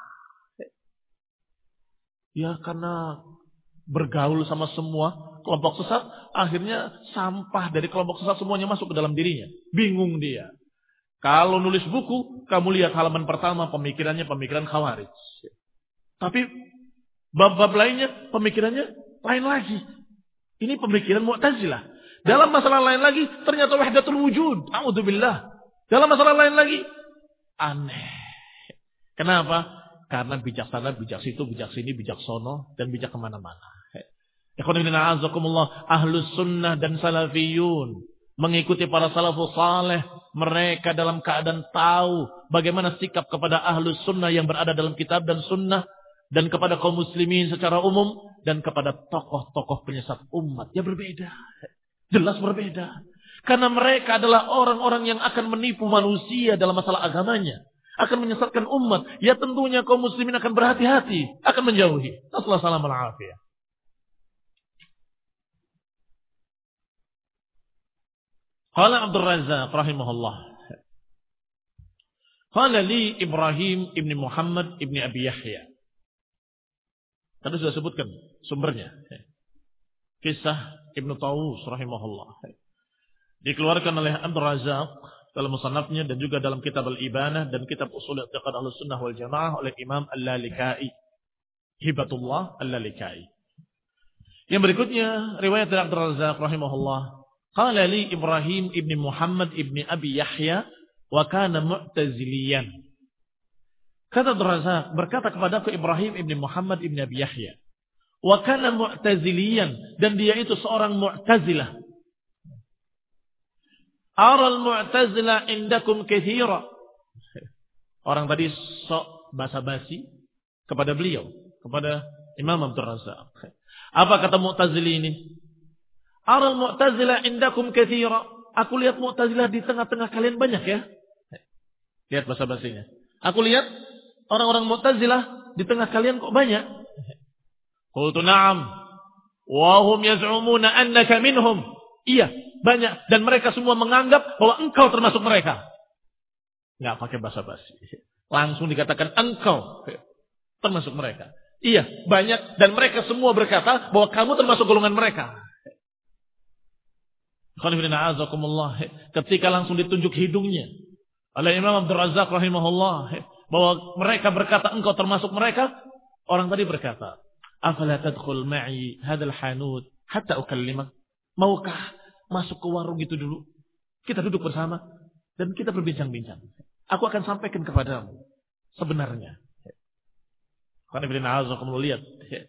Ya karena bergaul sama semua kelompok sesat, akhirnya sampah dari kelompok sesat semuanya masuk ke dalam dirinya. Bingung dia. Kalau nulis buku, kamu lihat halaman pertama pemikirannya pemikiran Khawarij. Tapi bab-bab lainnya pemikirannya lain lagi. Ini pemikiran Mu'tazilah. Dalam masalah lain lagi ternyata wahdatul wujud. A'udzubillah. Dalam masalah lain lagi aneh. Kenapa? Karena bijaksana, bijak situ, bijak sini, bijak sono, dan bijak kemana-mana. Ikhwan fillah, a'azakumullah, ahlus sunnah dan salafiyun mengikuti para salafus saleh. Mereka dalam keadaan tahu bagaimana sikap kepada ahlus sunnah yang berada dalam kitab dan sunnah, dan kepada kaum muslimin secara umum, dan kepada tokoh-tokoh penyesat umat. Ya berbeda. Jelas berbeda. Karena mereka adalah orang-orang yang akan menipu manusia dalam masalah agamanya. Akan menyesatkan umat. Ya tentunya kaum muslimin akan berhati-hati. Akan menjauhi. Assalamualaikum warahmatullahi wabarakatuh. Qala Abdul Razzaq rahimahullah. Qala li Ibrahim ibn Muhammad ibn Abi Yahya. Tadi sudah sebutkan sumbernya. Kisah Ibnu Tawus rahimahullah. Dikeluarkan oleh Abdul Razzaq dalam musannafnya dan juga dalam kitab Al-Ibanah dan kitab Ushul I'tiqad Ahlussunnah wal Jamaah oleh Imam Al-Lalikai. Hibatullah Al-Lalikai. Yang berikutnya riwayat dari Abdul Razzaq rahimahullah. Qala li Ibrahim ibn Muhammad ibn Abi Yahya wa kana mu'taziliyan. Kata Abdul Razzaq berkata kepadaku Ibrahim ibn Muhammad ibn Abi Yahya. Wa kana mu'taziliyan, dan dia itu seorang mu'tazilah. Aral mu'tazilah indakum katsira. Orang tadi sok basa-basi kepada beliau, kepada Imam Abdul Razzaq. Apa kata mu'tazili ini? Aral mu'tazilah indakum katsira. Aku lihat mu'tazilah di tengah-tengah kalian banyak ya. Lihat basa-basinya. Aku lihat orang-orang mu'tazilah di tengah kalian kok banyak. Qultu na'am. Wa hum yaz'umuna annaka minhum. Iya, banyak, dan mereka semua menganggap bahwa engkau termasuk mereka. Enggak pakai basa-basi. Langsung dikatakan engkau termasuk mereka. Iya, banyak, dan mereka semua berkata bahwa kamu termasuk golongan mereka. Ketika langsung ditunjuk hidungnya oleh Imam Abdul Razzaq rahimahullah bahwa mereka berkata engkau termasuk mereka, orang tadi berkata, afala tadkhul ma'i hadzal hanut hatta ukallimak? Maukah masuk ke warung itu dulu? Kita duduk bersama dan kita berbincang-bincang. Aku akan sampaikan kepadamu sebenarnya. Lihat.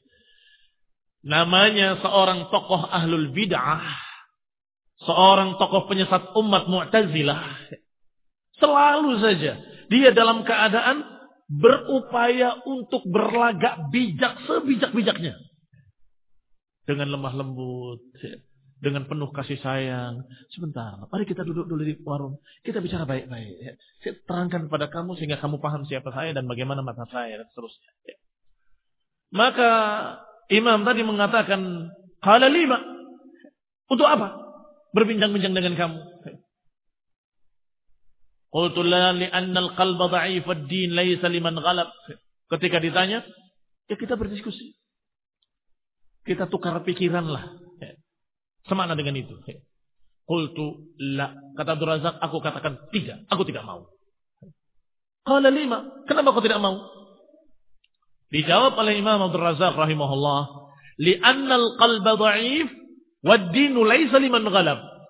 Namanya seorang tokoh ahlul bid'ah, seorang tokoh penyesat umat Mu'tazilah, selalu saja dia dalam keadaan berupaya untuk berlagak bijak sebijak-bijaknya. Dengan lemah lembut, dengan penuh kasih sayang. Sebentar, mari kita duduk dulu di warung. Kita bicara baik-baik. Saya terangkan kepada kamu sehingga kamu paham siapa saya dan bagaimana mata saya dan seterusnya. Maka Imam tadi mengatakan, qala lima. Untuk apa? Berbincang-bincang dengan kamu. Qultu la li'anna al-qalba dha'if ad-din laysa liman ghalab. Ketika ditanya, ya kita berdiskusi. Kita tukar pikiranlah. Semakna dengan itu. Qultu la. Kata Abdul Razzaq, aku katakan tidak. Aku tidak mau. Qala lima. Kenapa kau tidak mau? Dijawab oleh Imam Abdul Razzaq rahimahullah, li'anna al-qalba dha'if wad-dinu laysa liman ghalab.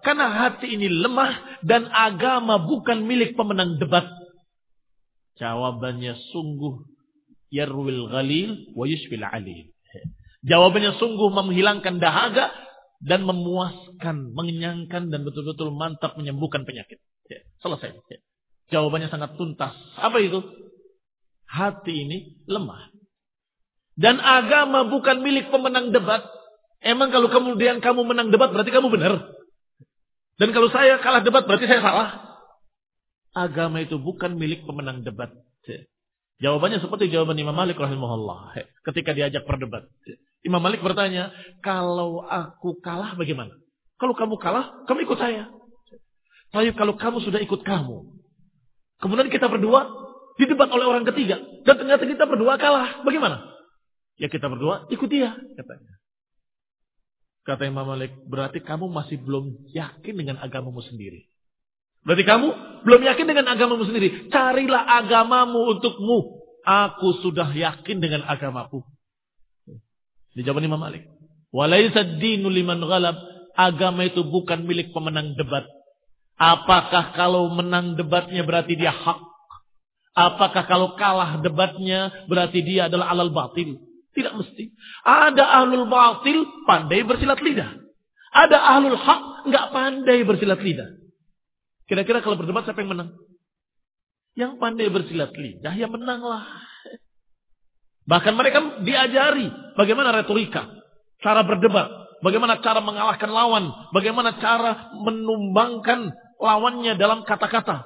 Karena hati ini lemah dan agama bukan milik pemenang debat. Jawabannya sungguh yarwil ghalil wa yushfil alil. Jawabannya sungguh menghilangkan dahaga dan memuaskan, mengenyangkan dan betul-betul mantap menyembuhkan penyakit. Selesai. Jawabannya sangat tuntas. Apa itu? Hati ini lemah. Dan agama bukan milik pemenang debat. Emang kalau kemudian kamu menang debat berarti kamu benar. Dan kalau saya kalah debat berarti saya salah. Agama itu bukan milik pemenang debat. Jawabannya seperti jawaban Imam Malik rahimahullah. Ketika diajak berdebat. Imam Malik bertanya, kalau aku kalah bagaimana? Kalau kamu kalah, kamu ikut saya. Tapi kalau kamu sudah ikut kamu. Kemudian kita berdua didebat oleh orang ketiga. Dan ternyata kita berdua kalah. Bagaimana? Ya kita berdua ikut dia. Katanya. Kata Imam Malik, berarti kamu masih belum yakin dengan agamamu sendiri. Berarti kamu belum yakin dengan agamamu sendiri. Carilah agamamu untukmu. Aku sudah yakin dengan agamaku. Dijawab Imam Malik. Walaisa dinu liman ghalab. Agama itu bukan milik pemenang debat. Apakah kalau menang debatnya berarti dia hak? Apakah kalau kalah debatnya berarti dia adalah alal batil? Tidak mesti. Ada ahlul batil pandai bersilat lidah. Ada ahlul hak enggak pandai bersilat lidah. Kira-kira kalau berdebat siapa yang menang? Yang pandai bersilat lidah ya menanglah. Bahkan mereka diajari bagaimana retorika, cara berdebat, bagaimana cara mengalahkan lawan, bagaimana cara menumbangkan lawannya dalam kata-kata.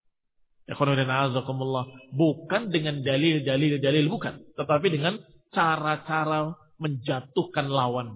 Bukan dengan dalil, bukan. Tetapi dengan cara-cara menjatuhkan lawan.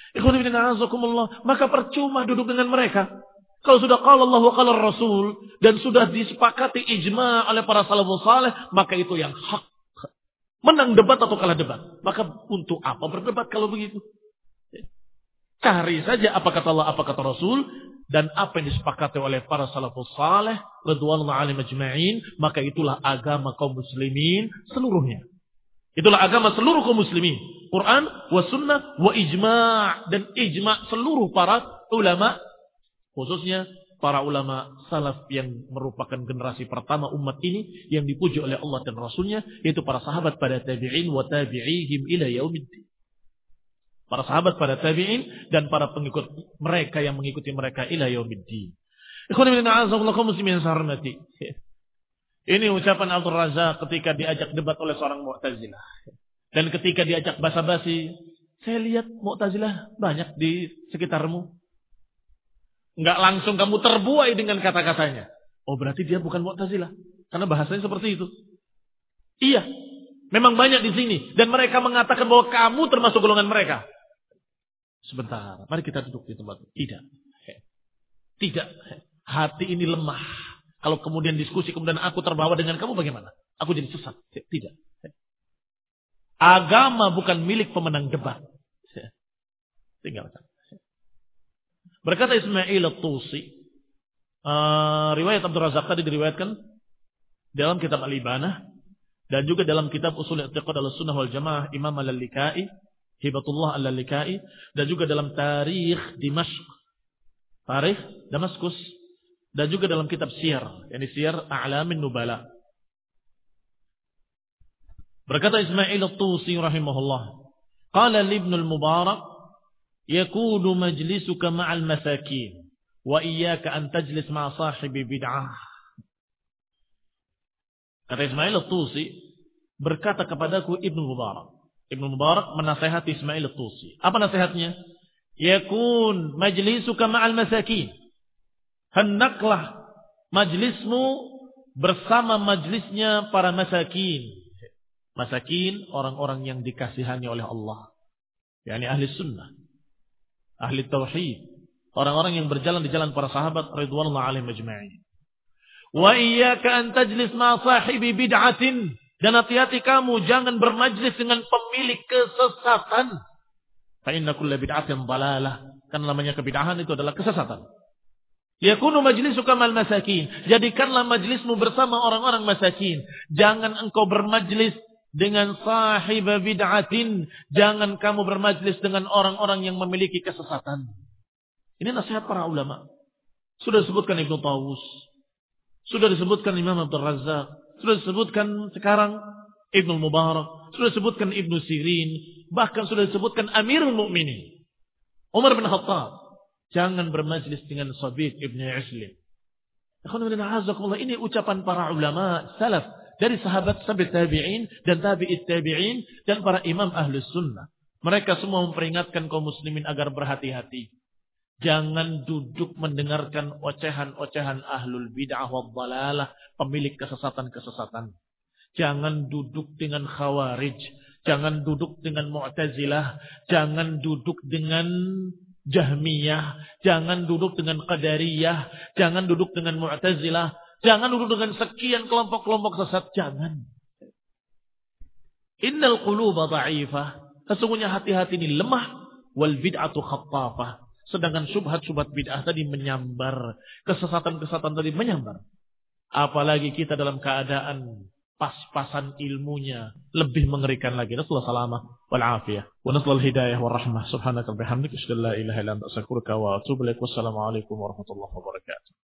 Maka percuma duduk dengan mereka. Kalau sudah qala Allah wa qala Rasul dan sudah disepakati ijma' oleh para salafus saleh, maka itu yang hak. Menang debat atau kalah debat. Maka untuk apa berdebat kalau begitu? Cari saja apa kata Allah, apa kata Rasul. Dan apa yang disepakati oleh para salafus saleh. Ridwanullah alaihim ajma'in. Maka itulah agama kaum muslimin seluruhnya. Itulah agama seluruh kaum muslimin. Quran, wa sunnah, wa ijma'. Dan ijma' seluruh para ulama. Khususnya para ulama salaf yang merupakan generasi pertama umat ini yang dipuji oleh Allah dan Rasulnya, yaitu para sahabat pada tabi'in wa tabi'ihim ila yaumiddin. Para sahabat pada tabi'in dan para pengikut mereka yang mengikuti mereka ila yaumiddin. Ikhwan fillah a'azakumullah kaum muslimin sarmati. Ini ucapan Abdul Razak ketika diajak debat oleh seorang Mu'tazilah. Dan ketika diajak basa-basi, saya lihat Mu'tazilah banyak di sekitarmu. Enggak langsung kamu terbuai dengan kata-katanya. Oh berarti dia bukan Mu'tazilah. Karena bahasanya seperti itu. Iya. Memang banyak di sini. Dan mereka mengatakan bahwa kamu termasuk golongan mereka. Sebentar. Mari kita duduk di tempat. Tidak. Tidak. Hati ini lemah. Kalau kemudian diskusi kemudian aku terbawa dengan kamu bagaimana? Aku jadi sesat. Tidak. Agama bukan milik pemenang debat. Tinggalkan. Berkata Ismail at-Tusi, riwayat Abdul Razak tadi diriwayatkan dalam kitab Al-Ibanah dan juga dalam kitab Ushul I'tiqad Ahlussunnah wal Jamaah Imam Al-Lalikai, Hibatullah Al-Lalikai, dan juga dalam Tarikh Dimashq, Tarikh Damaskus, dan juga dalam kitab Siyar, yakni Siyar A'lamin Nubala. Berkata Ismail at-Tusi rahimahullah, qala li Ibn al-Mubarak yakunu majlisuka ma'al masakin wa iyyaka an tajlis ma'a sahibi bid'ah. Kata Ismail at-Tusi berkata kepadaku Ibnu Mubarak. Ibnu Mubarak menasihati Ismail at-Tusi. Apa nasihatnya? Yakun majlisuka ma'al masakin. Hendaklah majlismu bersama majlisnya para masakin. Masakin orang-orang yang dikasihani oleh Allah. yakni ahli sunnah, ahli tauhid, orang-orang yang berjalan di jalan para sahabat ridwanullah alaihim ajma'in. Wa iyyaka an tajlis ma sahibi bid'atin, dan hati-hati kamu jangan bermajlis dengan pemilik kesesatan. Fa inna kulla bid'atin dalalah, karena namanya kebid'ahan itu adalah kesesatan. Yakunu majlisuka mal masakin, jadikanlah majlismu bersama orang-orang masakin. Jangan engkau bermajlis dengan sahib bid'atin, jangan kamu bermajlis dengan orang-orang yang memiliki kesesatan. Ini nasihat para ulama. Sudah disebutkan Ibnu Tawus. Sudah disebutkan Imam Abdul Razzaq. Sudah disebutkan sekarang Ibnu Mubarak. Sudah disebutkan Ibnu Sirin. Bahkan sudah disebutkan Amirul Mukminin Umar bin Khattab. Jangan bermajlis dengan Sabiq Ibnu Islim. Ini ucapan para ulama salaf. Dari sahabat tabi'in dan tabi'it tabi'in. Dan para imam ahlus sunnah. Mereka semua memperingatkan kaum muslimin agar berhati-hati. Jangan duduk mendengarkan ocehan-ocehan ahlul bid'ah wad dhalalah. Pemilik kesesatan-kesesatan. Jangan duduk dengan khawarij. Jangan duduk dengan mu'tazilah. Jangan duduk dengan jahmiyah. Jangan duduk dengan qadariyah. Jangan duduk dengan mu'tazilah. Jangan duduk dengan sekian kelompok-kelompok sesat. Jangan. Innal quluba dha'ifah. Sesungguhnya hati-hati ini lemah. Wal bid'atu khattafah. Sedangkan syubhat-syubhat bid'ah tadi menyambar. Kesesatan-kesesatan tadi menyambar. Apalagi kita dalam keadaan pas-pasan ilmunya lebih mengerikan lagi. Nasallahu salamah wal afiyah wa nasallahu hidayah wa rahmah. Subhanaka bihamdika asyhadu an la ilaha illa anta astaghfiruka wa atubu ilaik. Wassalamu alaikum warahmatullahi wabarakatuh.